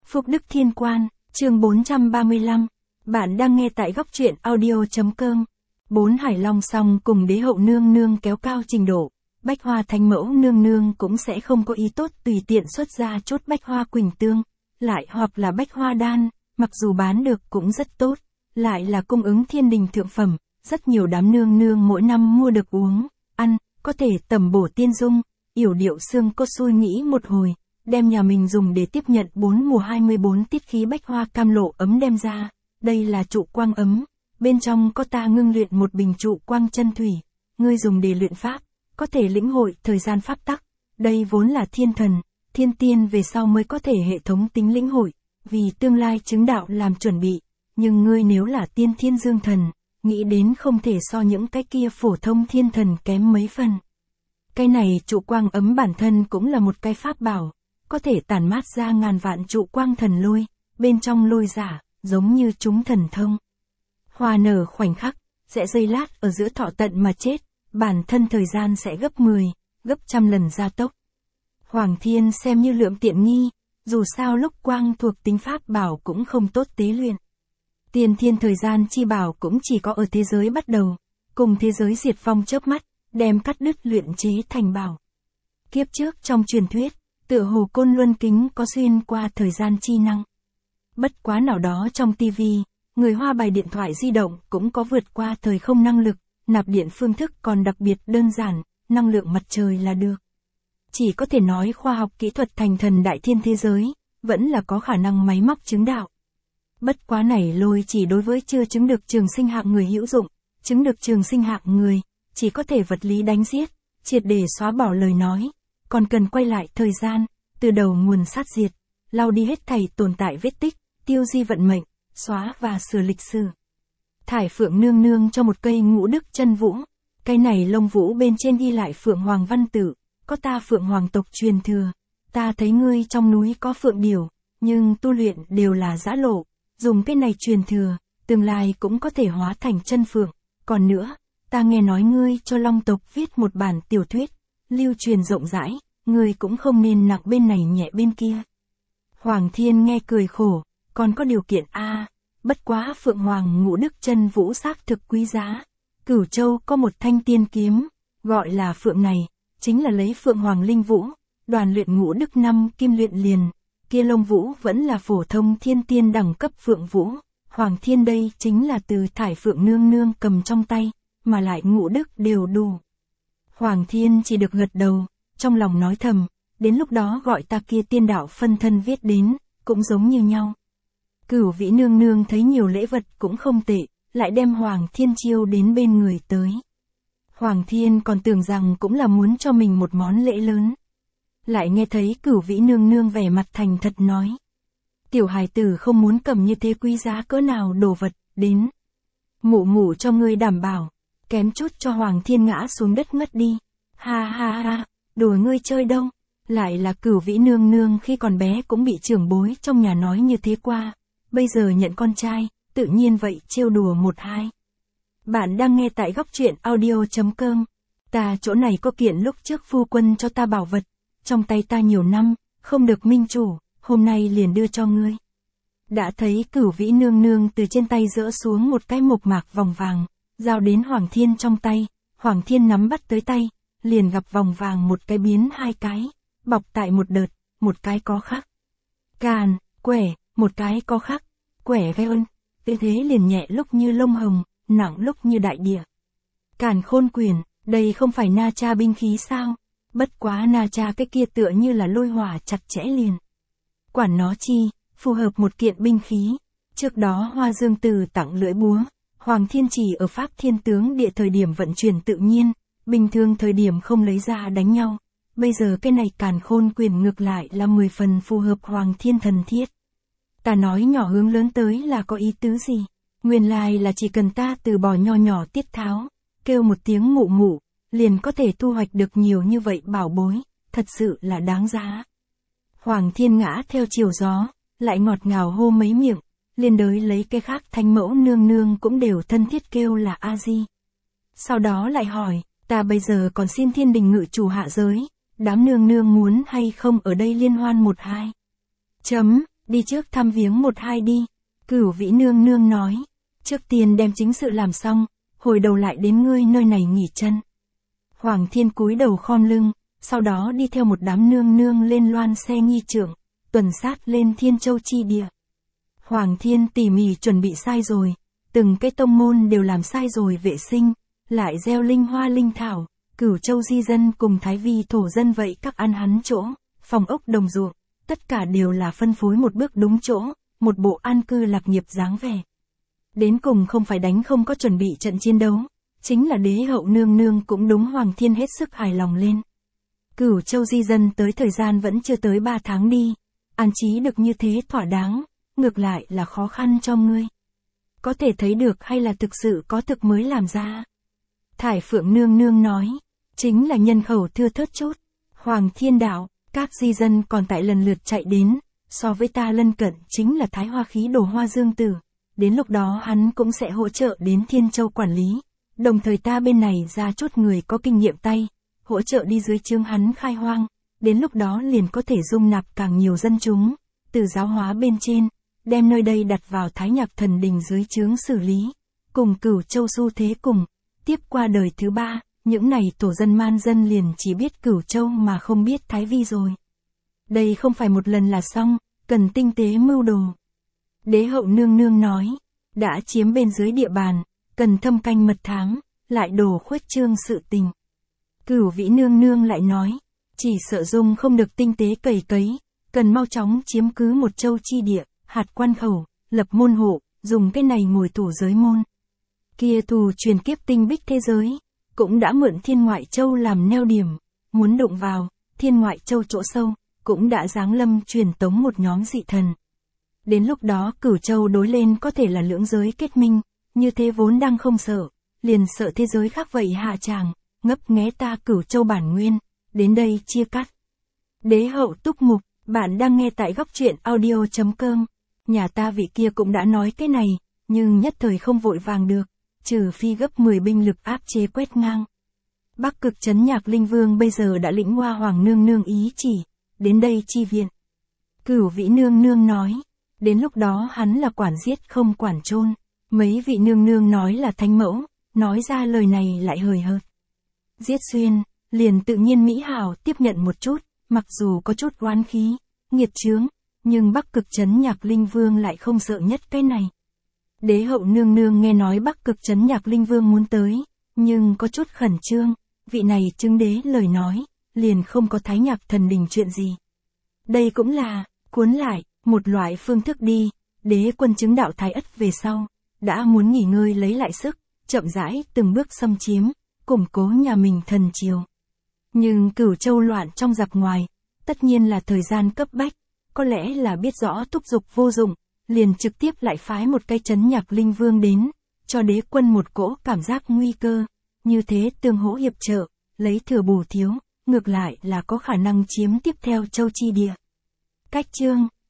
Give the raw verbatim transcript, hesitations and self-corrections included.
Phúc Đức Thiên Quan, chương bốn trăm ba mươi lăm. Bạn đang nghe tại góc truyện audio.com. Bốn Hải Long song cùng đế hậu nương nương kéo cao trình độ. Bách Hoa Thánh Mẫu nương nương cũng sẽ không có ý tốt tùy tiện xuất ra chốt Bách Hoa Quỳnh Tương, lại hoặc là Bách Hoa Đan, mặc dù bán được cũng rất tốt, lại là cung ứng thiên đình thượng phẩm, rất nhiều đám nương nương mỗi năm mua được uống, ăn, có thể tầm bổ tiên dung, yểu điệu xương cốt. Xui nghĩ một hồi, đem nhà mình dùng để tiếp nhận bốn mùa hai mươi bốn tiết khí Bách Hoa Cam Lộ ấm đem ra, đây là trụ quang ấm, bên trong có ta ngưng luyện một bình trụ quang chân thủy, ngươi dùng để luyện pháp, có thể lĩnh hội thời gian pháp tắc, đây vốn là thiên thần, thiên tiên về sau mới có thể hệ thống tính lĩnh hội, vì tương lai chứng đạo làm chuẩn bị, nhưng ngươi nếu là tiên thiên dương thần, nghĩ đến không thể so những cái kia phổ thông thiên thần kém mấy phần. Cái này trụ quang ấm bản thân cũng là một cái pháp bảo, có thể tản mát ra ngàn vạn trụ quang thần lôi, bên trong lôi giả, giống như chúng thần thông. Hoa nở khoảnh khắc, sẽ giây lát ở giữa thọ tận mà chết, bản thân thời gian sẽ gấp mười, gấp trăm lần gia tốc. Hoàng Thiên xem như lượm tiện nghi, dù sao lúc quang thuộc tính pháp bảo cũng không tốt tế luyện. Tiên thiên thời gian chi bảo cũng chỉ có ở thế giới bắt đầu, cùng thế giới diệt vong chớp mắt, đem cắt đứt luyện chế thành bảo. Kiếp trước trong truyền thuyết, tựa hồ Côn Luân Kính có xuyên qua thời gian chi năng. Bất quá nào đó trong tivi, người Hoa bài điện thoại di động cũng có vượt qua thời không năng lực, nạp điện phương thức còn đặc biệt đơn giản, năng lượng mặt trời là được. Chỉ có thể nói khoa học kỹ thuật thành thần đại thiên thế giới, vẫn là có khả năng máy móc chứng đạo. Bất quá này lôi chỉ đối với chưa chứng được trường sinh hạng người hữu dụng, chứng được trường sinh hạng người, chỉ có thể vật lý đánh giết, triệt để xóa bỏ lời nói, còn cần quay lại thời gian, từ đầu nguồn sát diệt, lau đi hết thảy tồn tại vết tích, tiêu di vận mệnh, xóa và sửa lịch sử. Thải Phượng nương nương cho một cây ngũ đức chân vũ, cây này lông vũ bên trên ghi lại Phượng Hoàng văn tự, có ta Phượng Hoàng tộc truyền thừa, ta thấy ngươi trong núi có phượng điểu, nhưng tu luyện đều là giã lộ, dùng cái này truyền thừa, tương lai cũng có thể hóa thành chân phượng, còn nữa, ta nghe nói ngươi cho Long tộc viết một bản tiểu thuyết, lưu truyền rộng rãi, ngươi cũng không nên nặng bên này nhẹ bên kia. Hoàng Thiên nghe cười khổ, còn có điều kiện a, à, bất quá Phượng Hoàng ngũ đức chân vũ xác thực quý giá. Cửu Châu có một thanh tiên kiếm, gọi là Phượng này, chính là lấy Phượng Hoàng linh vũ, đoàn luyện ngũ đức năm kim luyện liền, kia lông vũ vẫn là phổ thông thiên tiên đẳng cấp Phượng vũ, Hoàng Thiên đây chính là từ Thải Phượng nương nương cầm trong tay, mà lại ngũ đức đều đủ. Hoàng Thiên chỉ được gật đầu, trong lòng nói thầm, đến lúc đó gọi ta kia tiên đạo phân thân viết đến, cũng giống như nhau. Cửu Vĩ nương nương thấy nhiều lễ vật cũng không tệ, lại đem Hoàng Thiên chiêu đến bên người tới. Hoàng Thiên còn tưởng rằng cũng là muốn cho mình một món lễ lớn. Lại nghe thấy Cửu Vĩ nương nương vẻ mặt thành thật nói. Tiểu hài tử không muốn cầm như thế quý giá cỡ nào đồ vật, đến. Mụ mụ cho ngươi đảm bảo, kém chút cho Hoàng Thiên ngã xuống đất ngất đi. Ha ha ha, đùa ngươi chơi đâu, lại là Cửu Vĩ nương nương khi còn bé cũng bị trưởng bối trong nhà nói như thế qua. Bây giờ nhận con trai, tự nhiên vậy trêu đùa một hai. Bạn đang nghe tại góc truyện audio.com. Ta chỗ này có kiện lúc trước phu quân cho ta bảo vật, trong tay ta nhiều năm, không được minh chủ, hôm nay liền đưa cho ngươi. Đã thấy Cửu Vĩ nương nương từ trên tay dỡ xuống một cái mộc mạc vòng vàng, giao đến Hoàng Thiên trong tay, Hoàng Thiên nắm bắt tới tay, liền gặp vòng vàng một cái biến hai cái, bọc tại một đợt, một cái có khắc. Càn, quẻ, một cái có khắc, quẻ gai ơn, tư thế liền nhẹ lúc như lông hồng, nặng lúc như đại địa. Càn Khôn Quyền, đây không phải Na Cha binh khí sao? Bất quá Na Cha cái kia tựa như là lôi hỏa chặt chẽ liền. Quản nó chi, phù hợp một kiện binh khí. Trước đó Hoa Dương Tử tặng lưỡi búa, Hoàng Thiên chỉ ở Pháp Thiên Tướng Địa thời điểm vận chuyển tự nhiên, bình thường thời điểm không lấy ra đánh nhau. Bây giờ cái này Càn Khôn Quyền ngược lại là mười phần phù hợp Hoàng Thiên thần thiết. Ta nói nhỏ hướng lớn tới là có ý tứ gì? Nguyên lai là chỉ cần ta từ bỏ nho nhỏ tiết tháo, kêu một tiếng mụ mụ, liền có thể thu hoạch được nhiều như vậy bảo bối, thật sự là đáng giá. Hoàng Thiên ngã theo chiều gió, lại ngọt ngào hô mấy miệng, liền đới lấy cái khác Thánh Mẫu nương nương cũng đều thân thiết kêu là A Di. Sau đó lại hỏi, ta bây giờ còn xin thiên đình ngự chủ hạ giới, đám nương nương muốn hay không ở đây liên hoan một hai. Chấm, đi trước thăm viếng một hai đi. Cửu Vĩ Nương Nương nói, trước tiên đem chính sự làm xong, hồi đầu lại đến ngươi nơi này nghỉ chân. Hoàng Thiên cúi đầu khom lưng, sau đó đi theo một đám nương nương lên loan xe nghi trượng, tuần sát lên Thiên Châu chi địa. Hoàng Thiên tỉ mỉ chuẩn bị sai rồi, từng cái tông môn đều làm sai rồi vệ sinh, lại gieo linh hoa linh thảo, Cửu Châu di dân cùng Thái Vi thổ dân vậy các ăn hắn chỗ, phòng ốc đồng ruộng, tất cả đều là phân phối một bước đúng chỗ, một bộ an cư lạc nghiệp dáng vẻ. Đến cùng không phải đánh không có chuẩn bị trận chiến đấu, chính là đế hậu nương nương cũng đúng Hoàng Thiên hết sức hài lòng lên. Cửu Châu di dân tới thời gian vẫn chưa tới ba tháng đi, an trí được như thế thỏa đáng, ngược lại là khó khăn cho ngươi. Có thể thấy được hay là thực sự có thực mới làm ra. Thải Phượng nương nương nói, chính là nhân khẩu thưa thớt chút. Hoàng Thiên đạo, các di dân còn tại lần lượt chạy đến, so với ta lân cận chính là Thái Hoa Khí Đồ Hoa Dương Tử. Đến lúc đó hắn cũng sẽ hỗ trợ đến Thiên Châu quản lý, đồng thời ta bên này ra chút người có kinh nghiệm tay, hỗ trợ đi dưới trướng hắn khai hoang, đến lúc đó liền có thể dung nạp càng nhiều dân chúng, từ giáo hóa bên trên, đem nơi đây đặt vào Thái Nhạc Thần Đình dưới trướng xử lý, cùng Cửu Châu xu thế cùng, tiếp qua đời thứ ba, những này tổ dân man dân liền chỉ biết Cửu Châu mà không biết Thái Vi rồi. Đây không phải một lần là xong, cần tinh tế mưu đồ. Đế hậu nương nương nói, đã chiếm bên dưới địa bàn, cần thâm canh mật thám, lại đổ khuếch trương sự tình. Cửu Vĩ nương nương lại nói, chỉ sợ dung không được tinh tế cày cấy, cần mau chóng chiếm cứ một châu chi địa, hạt quan khẩu, lập môn hộ, dùng cái này ngồi thủ giới môn. Kia thù truyền kiếp tinh bích thế giới, cũng đã mượn Thiên Ngoại Châu làm neo điểm, muốn đụng vào, Thiên Ngoại Châu chỗ sâu, cũng đã giáng lâm truyền tống một nhóm dị thần. Đến lúc đó Cửu Châu đối lên có thể là lưỡng giới kết minh, như thế vốn đang không sợ, liền sợ thế giới khác vậy hạ tràng, ngấp nghé ta Cửu Châu bản nguyên, đến đây chia cắt. Đế hậu túc mục, bạn đang nghe tại góc truyện audio chấm com, nhà ta vị kia cũng đã nói cái này, nhưng nhất thời không vội vàng được, trừ phi gấp mười binh lực áp chế quét ngang. Bắc Cực Trấn Nhạc Linh Vương bây giờ đã lĩnh Hoa Hoàng nương nương ý chỉ, đến đây chi viện. Cửu Vĩ nương nương nói, đến lúc đó hắn là quản giết không quản chôn. Mấy vị nương nương nói là thánh mẫu, nói ra lời này lại hời hợt. Giết xuyên, liền tự nhiên Mỹ Hảo tiếp nhận một chút, mặc dù có chút oán khí, nghiệt chướng, nhưng Bắc Cực Trấn Nhạc Linh Vương lại không sợ nhất cái này. Đế hậu nương nương nghe nói Bắc Cực Trấn Nhạc Linh Vương muốn tới, nhưng có chút khẩn trương, vị này chứng đế lời nói, liền không có Thái Nhạc Thần Đình chuyện gì. Đây cũng là, cuốn lại, một loại phương thức đi, đế quân chứng đạo Thái Ất về sau, đã muốn nghỉ ngơi lấy lại sức, chậm rãi từng bước xâm chiếm, củng cố nhà mình thần triều. Nhưng Cửu Châu loạn trong giặc ngoài, tất nhiên là thời gian cấp bách, có lẽ là biết rõ thúc giục vô dụng, liền trực tiếp lại phái một cái Trấn Nhạc Linh Vương đến, cho đế quân một cỗ cảm giác nguy cơ, như thế tương hỗ hiệp trợ, lấy thừa bù thiếu, ngược lại là có khả năng chiếm tiếp theo châu chi địa. Cách chương